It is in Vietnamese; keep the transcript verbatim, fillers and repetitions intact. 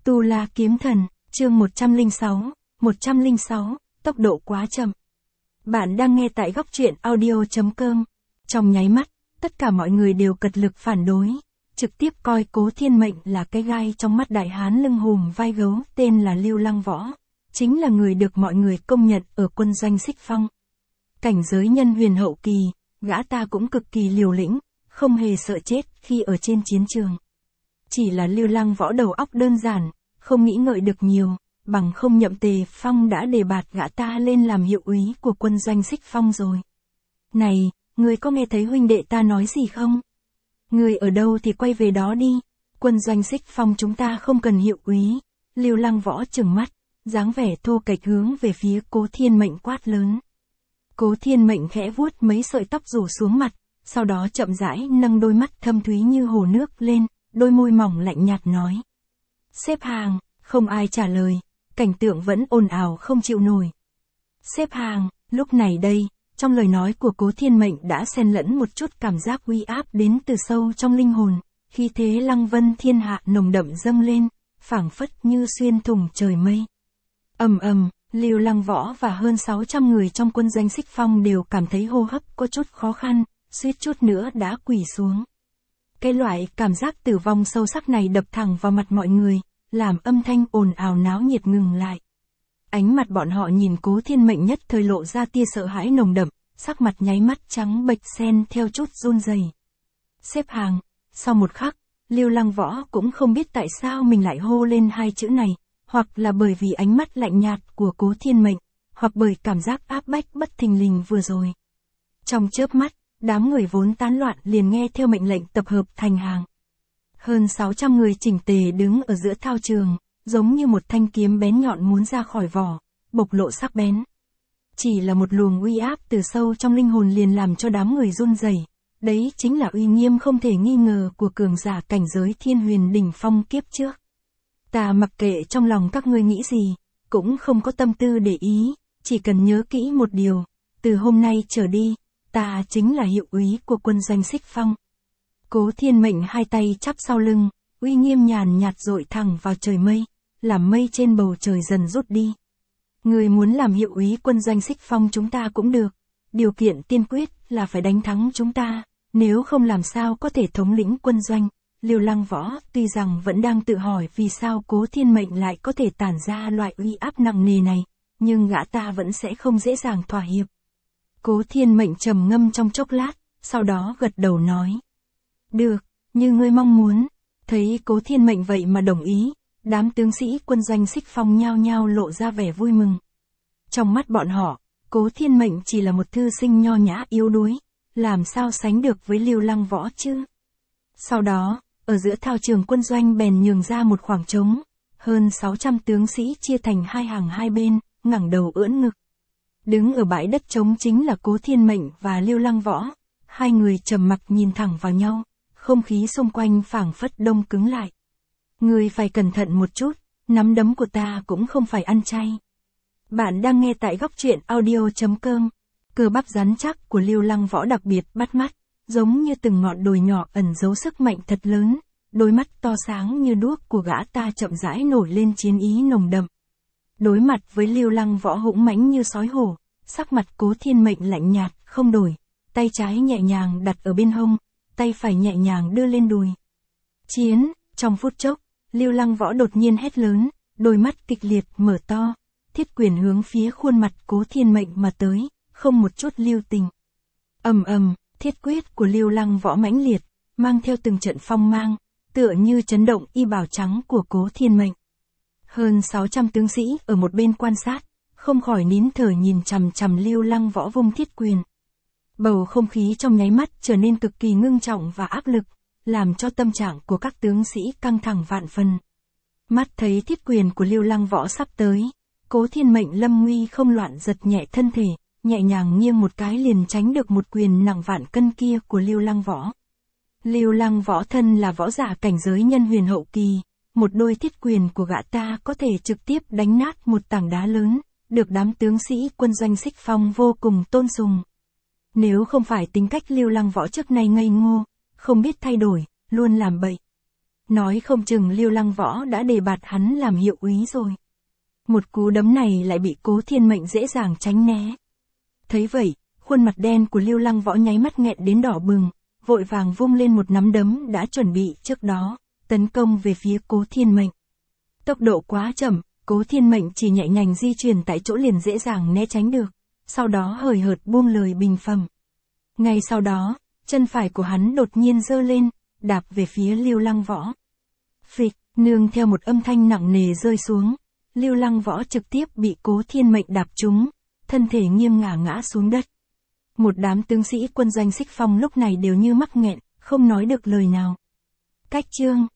Tu La Kiếm Thần, chương một trăm lẻ sáu, một trăm lẻ sáu, tốc độ quá chậm. Bạn đang nghe tại góc truyện audio chấm com. Trong nháy mắt, tất cả mọi người đều cật lực phản đối, trực tiếp coi Cố Thiên Mệnh là cái gai trong mắt đại hán lưng hùm vai gấu tên là Lưu Lăng Võ, chính là người được mọi người công nhận ở quân doanh Xích Phong. Cảnh giới nhân huyền hậu kỳ, gã ta cũng cực kỳ liều lĩnh, không hề sợ chết khi ở trên chiến trường. Chỉ là Lưu Lăng Võ đầu óc đơn giản, không nghĩ ngợi được nhiều, bằng không Nhậm Tề Phong đã đề bạt gã ta lên làm hiệu úy của quân doanh Xích Phong rồi. Này, ngươi có nghe thấy huynh đệ ta nói gì không? Ngươi ở đâu thì quay về đó đi, quân doanh Xích Phong chúng ta không cần hiệu úy. Lưu Lăng Võ trừng mắt, dáng vẻ thô kệch hướng về phía Cố Thiên Mệnh quát lớn. Cố Thiên Mệnh khẽ vuốt mấy sợi tóc rủ xuống mặt, sau đó chậm rãi nâng đôi mắt thâm thúy như hồ nước lên, đôi môi mỏng lạnh nhạt nói. Xếp hàng, không ai trả lời, cảnh tượng vẫn ồn ào không chịu nổi. Xếp hàng, lúc này đây, trong lời nói của Cố Thiên Mệnh đã xen lẫn một chút cảm giác uy áp đến từ sâu trong linh hồn, khí thế lăng vân thiên hạ nồng đậm dâng lên, phảng phất như xuyên thủng trời mây. Ầm ầm, Lưu Lăng Võ và hơn sáu trăm người trong quân doanh Xích Phong đều cảm thấy hô hấp có chút khó khăn, suýt chút nữa đã quỳ xuống. Cái loại cảm giác tử vong sâu sắc này đập thẳng vào mặt mọi người, làm âm thanh ồn ào náo nhiệt ngừng lại. Ánh mặt bọn họ nhìn Cố Thiên Mệnh nhất thời lộ ra tia sợ hãi nồng đậm, sắc mặt nháy mắt trắng bệch xen theo chút run rẩy. Xếp hàng, sau một khắc, Lưu Lăng Võ cũng không biết tại sao mình lại hô lên hai chữ này, hoặc là bởi vì ánh mắt lạnh nhạt của Cố Thiên Mệnh, hoặc bởi cảm giác áp bách bất thình lình vừa rồi. Trong chớp mắt, đám người vốn tán loạn liền nghe theo mệnh lệnh tập hợp thành hàng. Hơn sáu trăm người chỉnh tề đứng ở giữa thao trường, giống như một thanh kiếm bén nhọn muốn ra khỏi vỏ, bộc lộ sắc bén. Chỉ là một luồng uy áp từ sâu trong linh hồn liền làm cho đám người run rẩy. Đấy chính là uy nghiêm không thể nghi ngờ của cường giả cảnh giới thiên huyền đỉnh phong kiếp trước. Ta mặc kệ trong lòng các ngươi nghĩ gì, cũng không có tâm tư để ý, chỉ cần nhớ kỹ một điều, từ hôm nay trở đi, ta chính là hiệu úy của quân doanh Xích Phong. Cố Thiên Mệnh hai tay chắp sau lưng, uy nghiêm nhàn nhạt dội thẳng vào trời mây, làm mây trên bầu trời dần rút đi. Người muốn làm hiệu úy quân doanh Xích Phong chúng ta cũng được, điều kiện tiên quyết là phải đánh thắng chúng ta, nếu không làm sao có thể thống lĩnh quân doanh. Lưu Lăng Võ tuy rằng vẫn đang tự hỏi vì sao Cố Thiên Mệnh lại có thể tản ra loại uy áp nặng nề này, nhưng gã ta vẫn sẽ không dễ dàng thỏa hiệp. Cố Thiên Mệnh trầm ngâm trong chốc lát, sau đó gật đầu nói. Được, như ngươi mong muốn. Thấy Cố Thiên Mệnh vậy mà đồng ý, đám tướng sĩ quân doanh Xích Phong nhao nhao lộ ra vẻ vui mừng. Trong mắt bọn họ, Cố Thiên Mệnh chỉ là một thư sinh nho nhã yếu đuối, làm sao sánh được với Lưu Lăng Võ chứ. Sau đó, ở giữa thao trường quân doanh bèn nhường ra một khoảng trống, hơn sáu trăm tướng sĩ chia thành hai hàng hai bên, ngẩng đầu ưỡn ngực. Đứng ở bãi đất trống chính là Cố Thiên Mệnh và Lưu Lăng Võ, hai người trầm mặc nhìn thẳng vào nhau, không khí xung quanh phảng phất đông cứng lại. Ngươi phải cẩn thận một chút, nắm đấm của ta cũng không phải ăn chay. Bạn đang nghe tại góc truyện audio chấm com. Cơ bắp rắn chắc của Lưu Lăng Võ đặc biệt bắt mắt, giống như từng ngọn đồi nhỏ ẩn giấu sức mạnh thật lớn, đôi mắt to sáng như đuốc của gã ta chậm rãi nổi lên chiến ý nồng đậm. Đối mặt với Lưu Lăng Võ hũng mãnh như sói hổ, sắc mặt Cố Thiên Mệnh lạnh nhạt, không đổi, tay trái nhẹ nhàng đặt ở bên hông, tay phải nhẹ nhàng đưa lên đùi. Chiến, trong phút chốc, Lưu Lăng Võ đột nhiên hét lớn, đôi mắt kịch liệt mở to, thiết quyền hướng phía khuôn mặt Cố Thiên Mệnh mà tới, không một chút lưu tình. Ầm ầm, thiết quyết của Lưu Lăng Võ mãnh liệt, mang theo từng trận phong mang, tựa như chấn động y bào trắng của Cố Thiên Mệnh. Hơn sáu trăm tướng sĩ ở một bên quan sát, không khỏi nín thở nhìn chằm chằm Lưu Lăng Võ vung thiết quyền. Bầu không khí trong nháy mắt trở nên cực kỳ ngưng trọng và áp lực, làm cho tâm trạng của các tướng sĩ căng thẳng vạn phần. Mắt thấy thiết quyền của Lưu Lăng Võ sắp tới, Cố Thiên Mệnh lâm nguy không loạn giật nhẹ thân thể, nhẹ nhàng nghiêng một cái liền tránh được một quyền nặng vạn cân kia của Lưu Lăng Võ. Lưu Lăng Võ thân là võ giả cảnh giới nhân huyền hậu kỳ, một đôi thiết quyền của gã ta có thể trực tiếp đánh nát một tảng đá lớn, được đám tướng sĩ quân doanh Xích Phong vô cùng tôn sùng. Nếu không phải tính cách Lưu Lăng Võ trước nay ngây ngô, không biết thay đổi, luôn làm bậy. Nói không chừng Lưu Lăng Võ đã đề bạt hắn làm hiệu úy rồi. Một cú đấm này lại bị Cố Thiên Mệnh dễ dàng tránh né. Thấy vậy, khuôn mặt đen của Lưu Lăng Võ nháy mắt nghẹn đến đỏ bừng, vội vàng vung lên một nắm đấm đã chuẩn bị trước đó, tấn công về phía Cố Thiên Mệnh. Tốc độ quá chậm, Cố Thiên Mệnh chỉ nhẹ nhàng di chuyển tại chỗ liền dễ dàng né tránh được, sau đó hời hợt buông lời bình phẩm. Ngay sau đó, chân phải của hắn đột nhiên giơ lên, đạp về phía Lưu Lăng Võ. Phịch, nương theo một âm thanh nặng nề rơi xuống, Lưu Lăng Võ trực tiếp bị Cố Thiên Mệnh đạp trúng, thân thể nghiêng ngả ngã xuống đất. Một đám tướng sĩ quân doanh Xích Phong lúc này đều như mắc nghẹn, không nói được lời nào. Cách chương